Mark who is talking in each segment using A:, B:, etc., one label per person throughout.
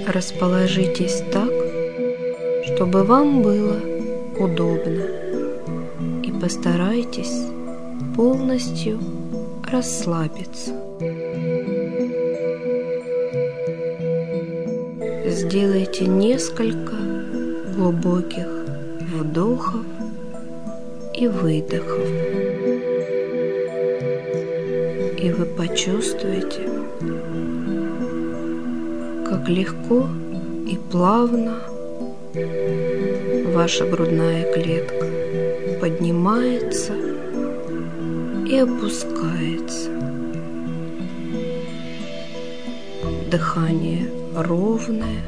A: Расположитесь так, чтобы вам было удобно, и постарайтесь полностью расслабиться. Сделайте несколько глубоких вдохов и выдохов, и вы почувствуете, как легко и плавно ваша грудная клетка поднимается и опускается. Дыхание ровное,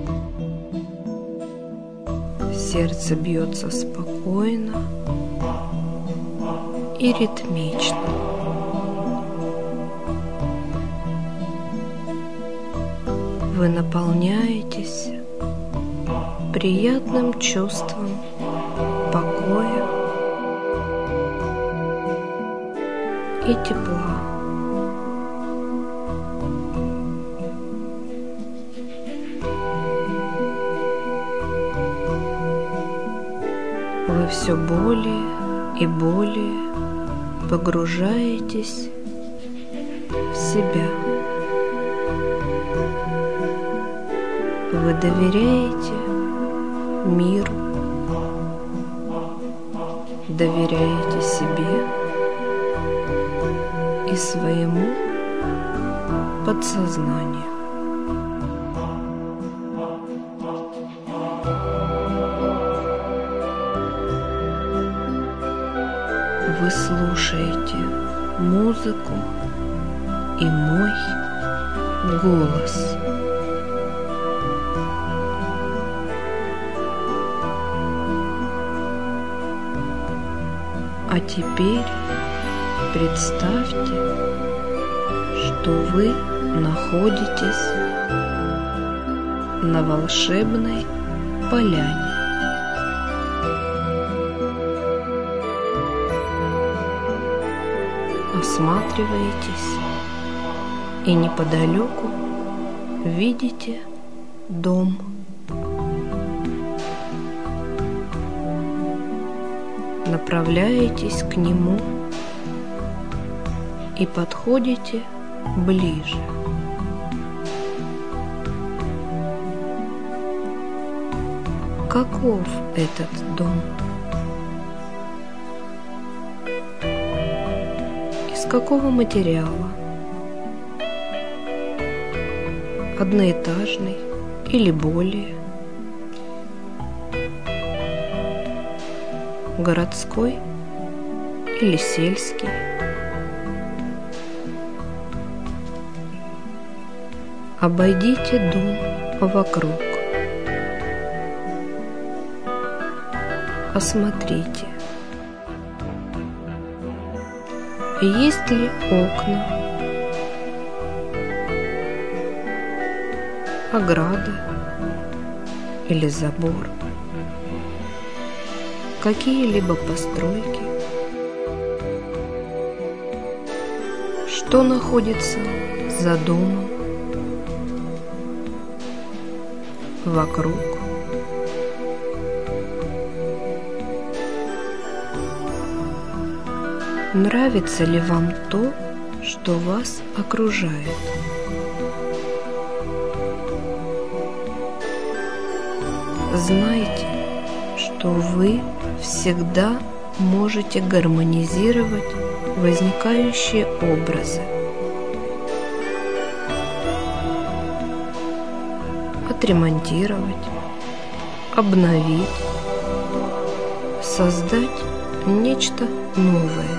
A: сердце бьется спокойно и ритмично. Вы наполняетесь приятным чувством покоя и тепла. Вы все более и более погружаетесь в себя. Вы доверяете миру, доверяете себе и своему подсознанию. Вы слушаете музыку и мой голос. А теперь представьте, что вы находитесь на волшебной поляне. Осматриваетесь и неподалеку видите дом. Направляетесь к нему и подходите ближе. Каков этот дом? Из какого материала? Одноэтажный или более? Городской или сельский? Обойдите дом вокруг. Осмотрите, есть ли окна, ограда или забор, какие-либо постройки, что находится за домом, вокруг. Нравится ли вам то, что вас окружает? Знайте, что вы всегда можете гармонизировать возникающие образы, отремонтировать, обновить, создать нечто новое.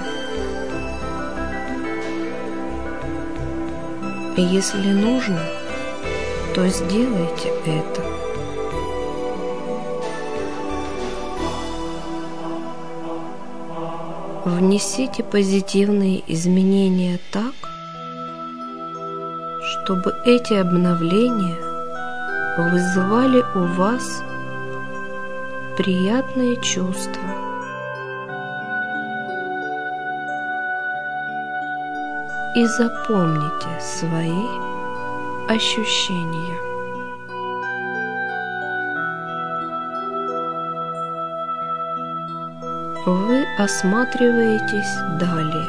A: И если нужно, то сделайте это. Внесите позитивные изменения так, чтобы эти обновления вызывали у вас приятные чувства. И запомните свои ощущения. вы осматриваетесь далее.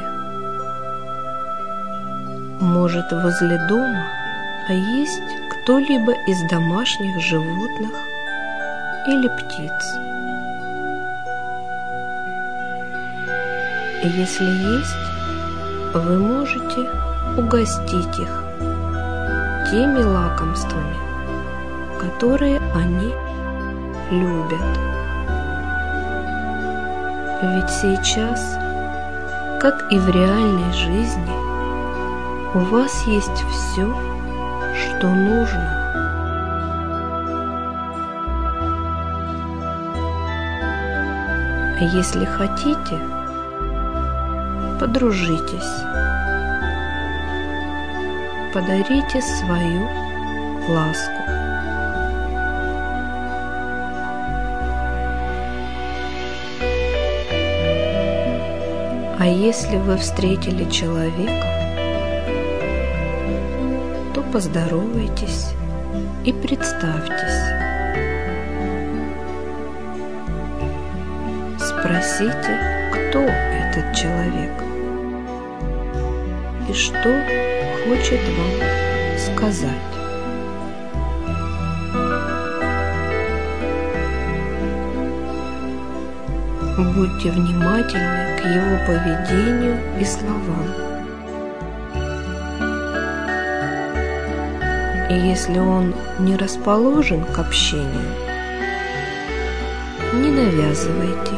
A: Может, возле дома есть кто-либо из домашних животных или птиц. Если есть, вы можете угостить их теми лакомствами, которые они любят. Ведь сейчас, как и в реальной жизни, у вас есть все, что нужно. Если хотите, подружитесь, подарите свою ласку. А если вы встретили человека, то поздоровайтесь и представьтесь. Спросите, кто этот человек и что хочет вам сказать. Будьте внимательны к его поведению и словам. И если он не расположен к общению, не навязывайте.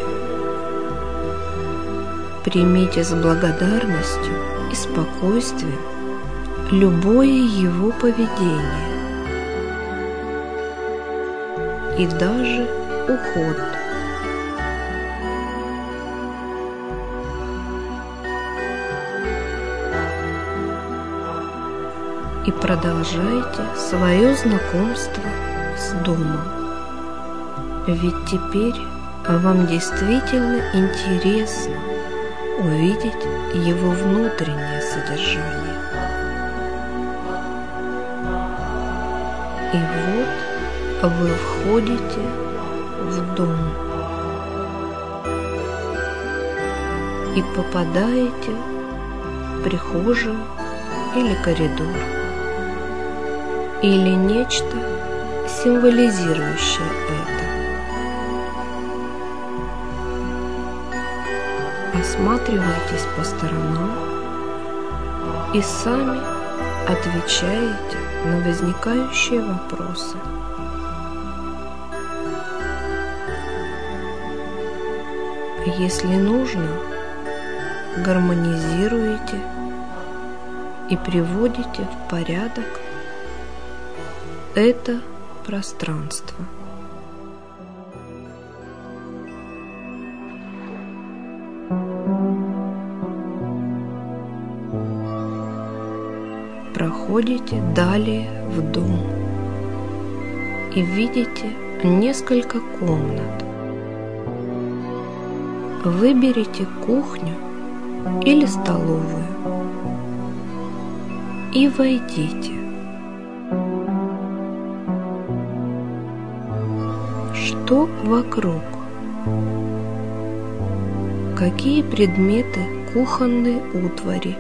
A: Примите с благодарностью и спокойствием любое его поведение и даже уход. И продолжайте свое знакомство с домом. Ведь теперь вам действительно интересно увидеть его внутреннее содержание. И вот вы входите в дом и попадаете в прихожую или коридор, или нечто, символизирующее это. Осматривайтесь по сторонам и сами отвечаете на возникающие вопросы. Если нужно, гармонизируете и приводите в порядок это пространство. Проходите далее в дом и видите несколько комнат. Выберите кухню или столовую и войдите. Что вокруг? Какие предметы кухонной утвари?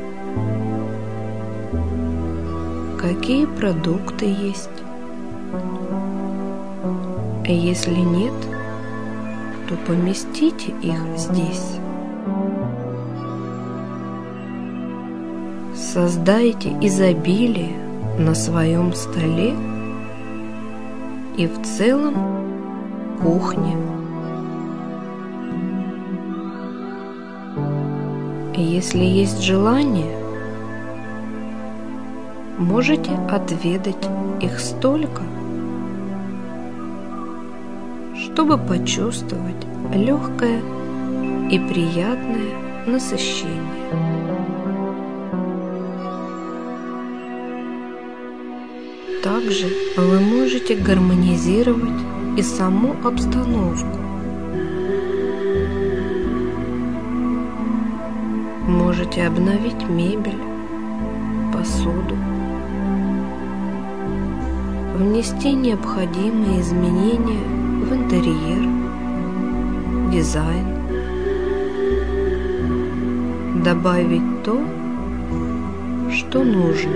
A: Какие продукты есть? Если нет, то поместите их здесь. Создайте изобилие на своем столе и в целом кухне. Если есть желание, можете отведать их столько, чтобы почувствовать легкое и приятное насыщение. Также вы можете гармонизировать и саму обстановку. Можете обновить мебель, посуду, внести необходимые изменения в интерьер, дизайн добавить то, что нужно.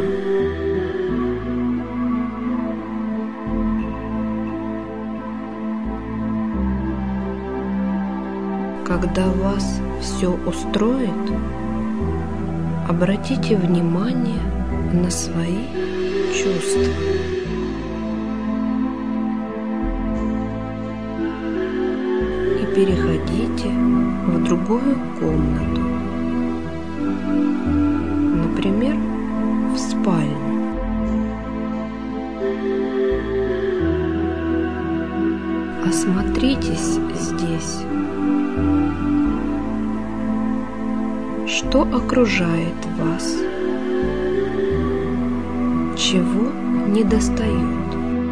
A: Когда вас все устроит, обратите внимание на свои чувства. И переходите в другую комнату, например, в спальню. Осмотритесь здесь. Что окружает вас? Чего недостает?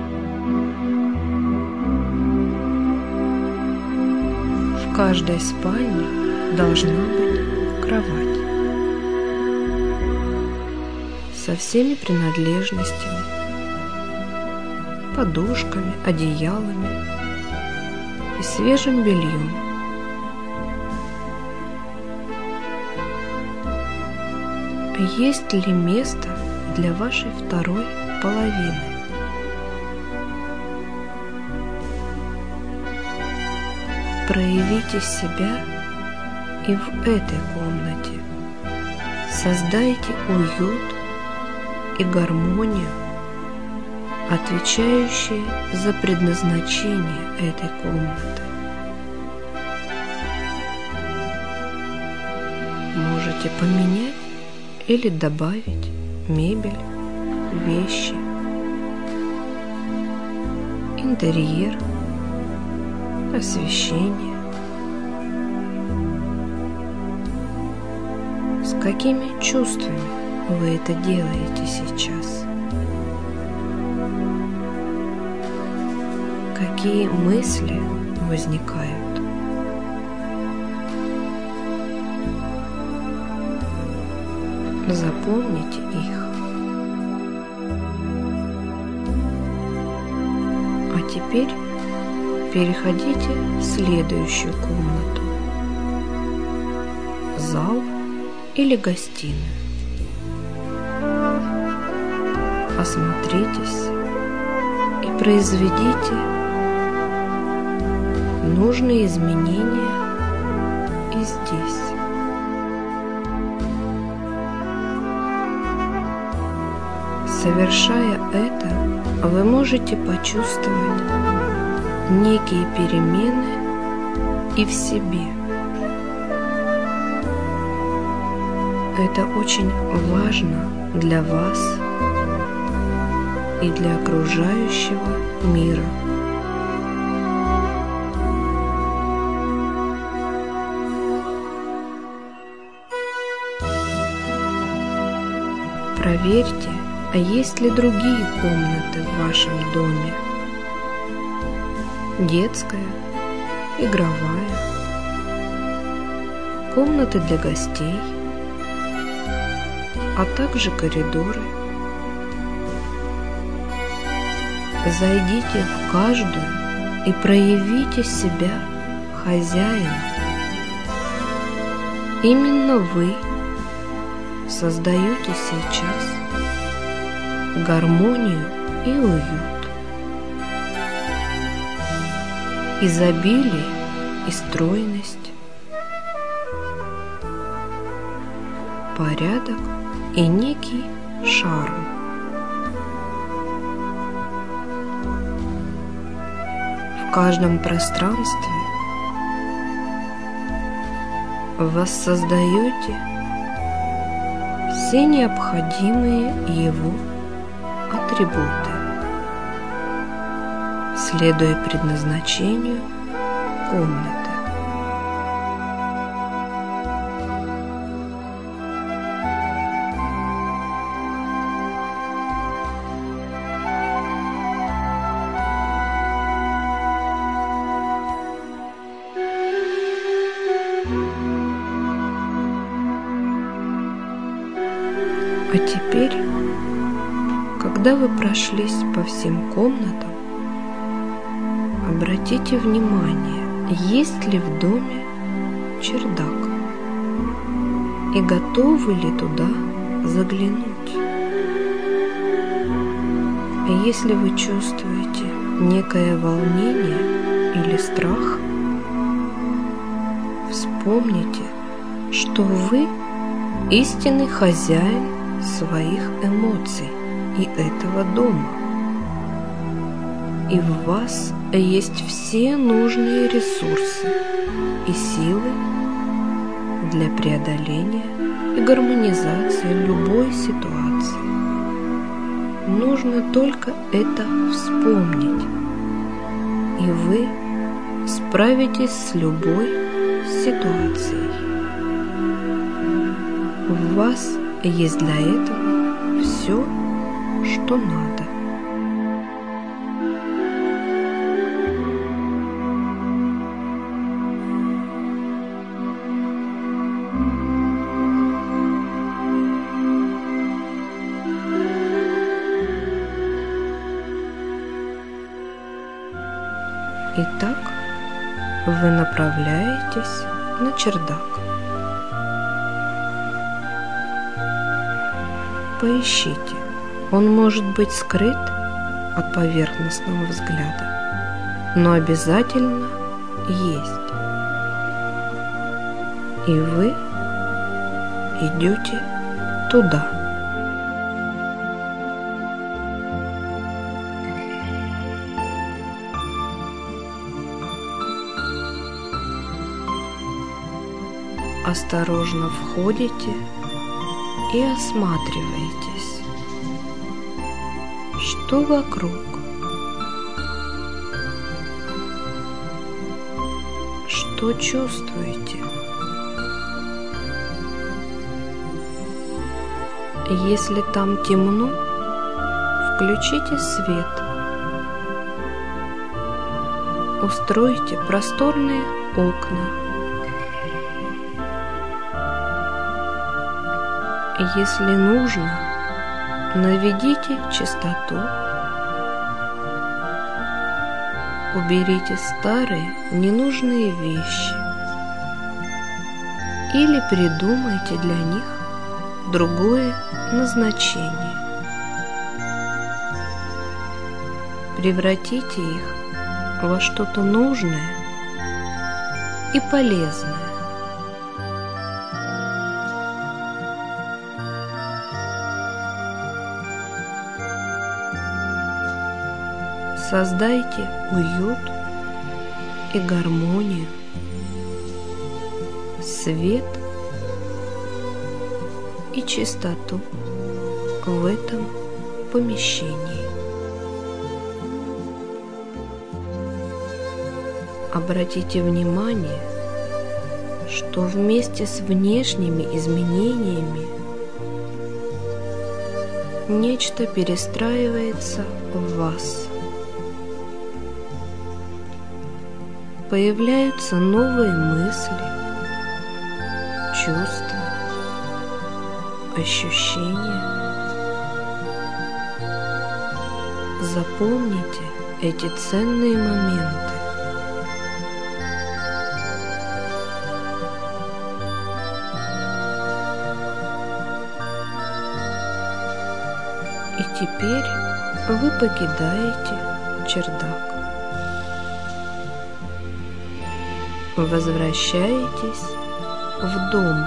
A: В каждой спальне должна быть кровать со всеми принадлежностями, подушками, одеялами и свежим бельем. Есть ли место для вашей второй половины? Проявите себя и в этой комнате. Создайте уют и гармонию, отвечающие за предназначение этой комнаты. Можете поменять или добавить мебель, вещи, интерьер, освещение. С какими чувствами вы это делаете сейчас? Какие мысли возникают? Запомните их. А теперь переходите в следующую комнату, зал или гостиную. Осмотритесь и произведите нужные изменения и здесь. Совершая это, вы можете почувствовать некие перемены и в себе. Это очень важно для вас и для окружающего мира. Проверьте, а есть ли другие комнаты в вашем доме? Детская, игровая, комнаты для гостей, а также коридоры. Зайдите в каждую и проявите себя хозяином. Именно вы создаете сейчас гармонию и уют, изобилие и стройность, порядок и некий шарм. В каждом пространстве воссоздаете все необходимые его атрибуты, следуя предназначению комнаты. А теперь, когда вы прошлись по всем комнатам, обратите внимание, есть ли в доме чердак. и готовы ли туда заглянуть. Если вы чувствуете некое волнение или страх, вспомните, что вы истинный хозяин своих эмоций и этого дома. И в вас есть все нужные ресурсы и силы для преодоления и гармонизации любой ситуации. Нужно только это вспомнить, и вы справитесь с любой ситуацией. В вас есть для этого все, что надо. Итак, вы направляетесь на чердак. Поищите, он может быть скрыт от поверхностного взгляда, но обязательно есть. И вы идете туда. Осторожно входите и осматриваетесь, что вокруг, что чувствуете. Если там темно, включите свет, устройте просторные окна. Если нужно, наведите чистоту, уберите старые ненужные вещи или придумайте для них другое назначение. Превратите их во что-то нужное и полезное. Создайте уют и гармонию, свет и чистоту в этом помещении. Обратите внимание, что вместе с внешними изменениями нечто перестраивается в вас. Появляются новые мысли, чувства, ощущения. Запомните эти ценные моменты. И теперь вы покидаете чердак. Возвращаетесь в дом.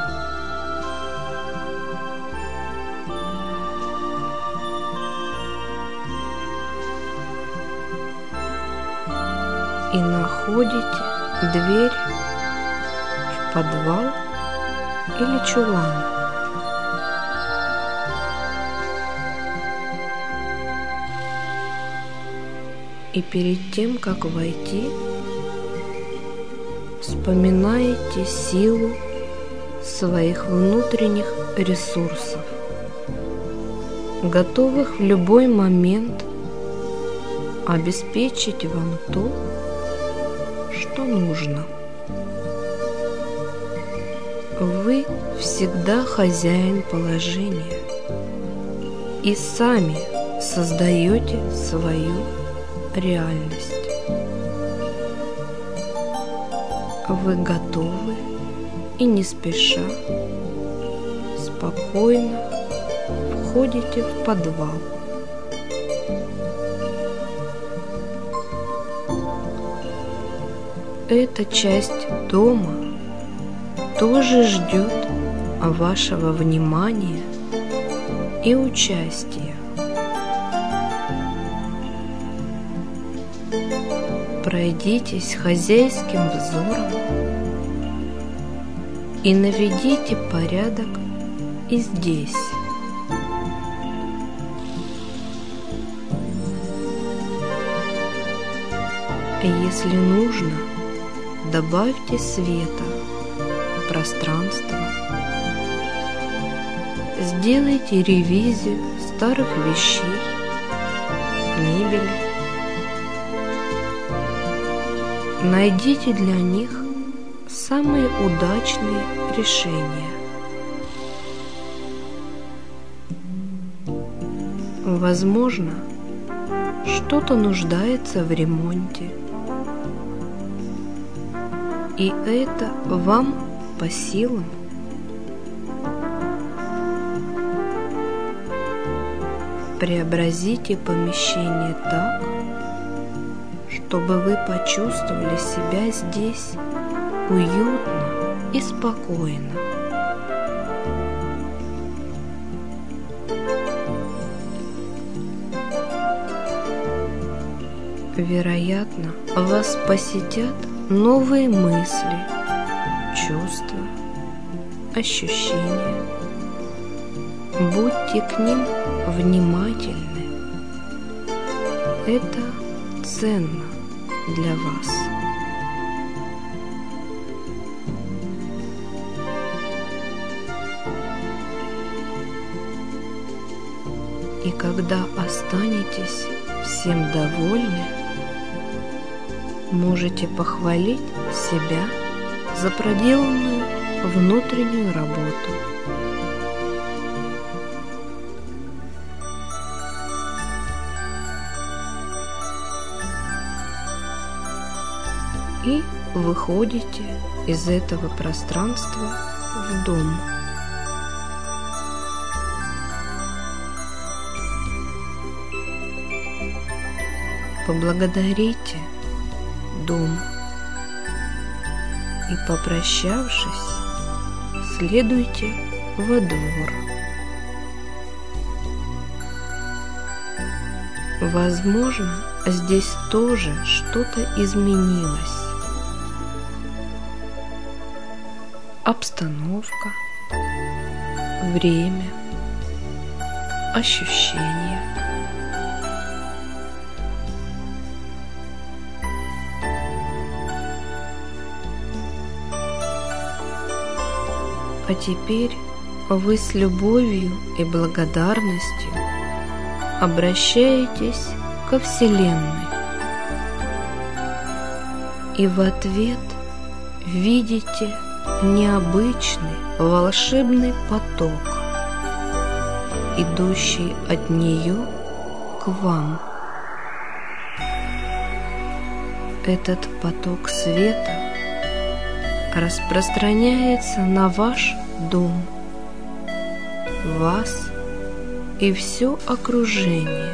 A: И находите дверь в подвал или чулан. И перед тем, как войти, вспоминаете силу своих внутренних ресурсов, готовых в любой момент обеспечить вам то, что нужно. Вы всегда хозяин положения и сами создаете свою реальность. Вы готовы и не спеша спокойно входите в подвал. Эта часть дома тоже ждет вашего внимания и участия. Пройдитесь хозяйским взором и наведите порядок и здесь. Если нужно, добавьте света, пространства. Сделайте ревизию старых вещей, мебели. Найдите для них самые удачные решения. Возможно, что-то нуждается в ремонте, и это вам по силам. Преобразите помещение так, чтобы вы почувствовали себя здесь уютно и спокойно. Вероятно, вас посетят новые мысли, чувства, ощущения. Будьте к ним внимательны. Это ценно для вас. И когда останетесь всем довольны, можете похвалить себя за проделанную внутреннюю работу. И выходите из этого пространства в дом. Поблагодарите дом и, попрощавшись, следуйте во двор. Возможно, здесь тоже что-то изменилось. Обстановка, время, ощущения. А теперь вы с любовью и благодарностью обращаетесь ко Вселенной и в ответ видите необычный волшебный поток, идущий от нее к вам. Этот поток света распространяется на ваш дом, вас и все окружение.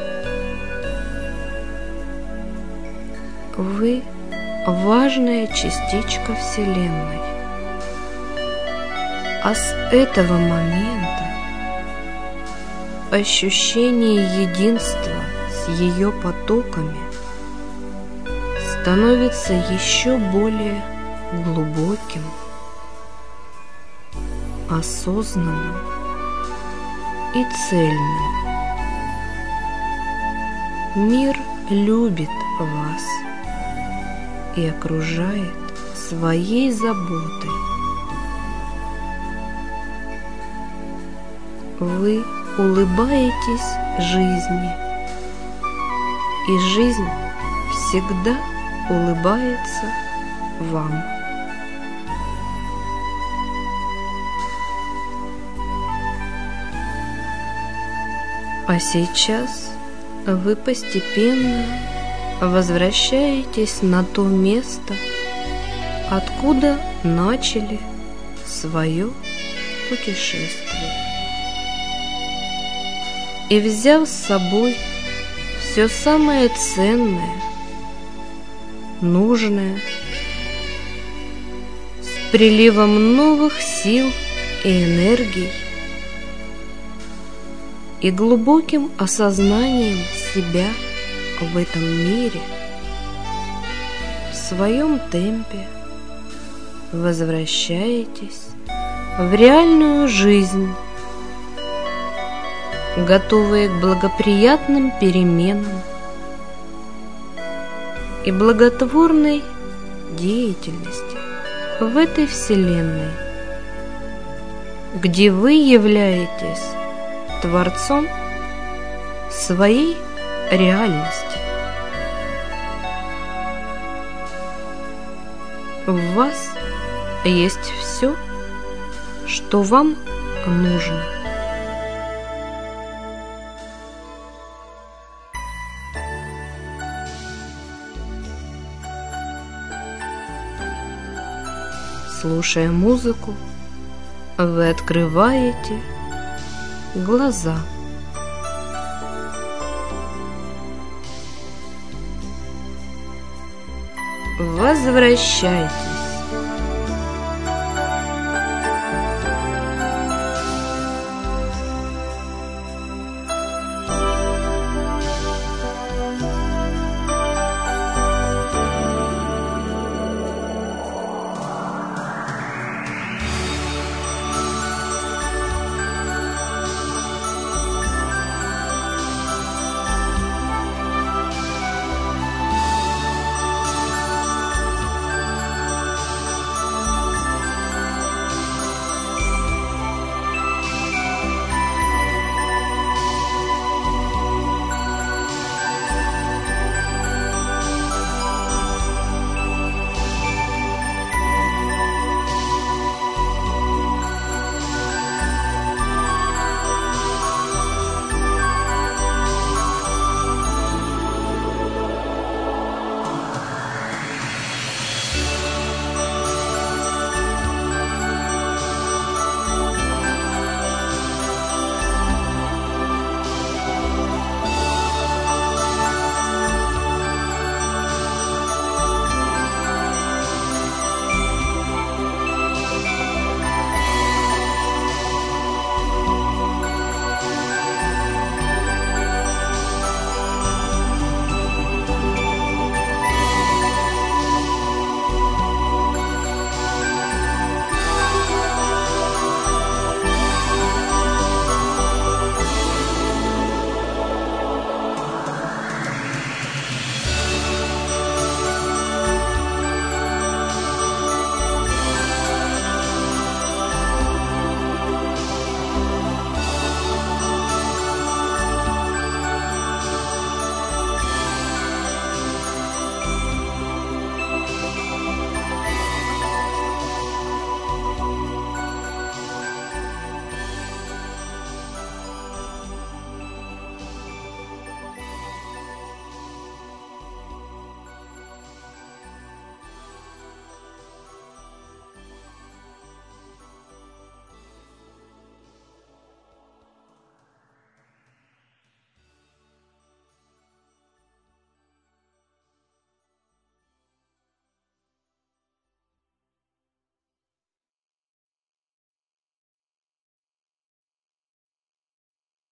A: Вы важная частичка Вселенной. А с этого момента ощущение единства с ее потоками становится еще более глубоким, осознанным и цельным. Мир любит вас и окружает своей заботой. Вы улыбаетесь жизни, и жизнь всегда улыбается вам. А сейчас вы постепенно возвращаетесь на то место, откуда начали свое путешествие. И взяв с собой все самое ценное, нужное, с приливом новых сил и энергий и глубоким осознанием себя в этом мире, в своем темпе возвращаетесь в реальную жизнь, готовые к благоприятным переменам и благотворной деятельности в этой вселенной, где вы являетесь творцом своей реальности. В вас есть все, что вам нужно. Слушая музыку, вы открываете глаза. Возвращайтесь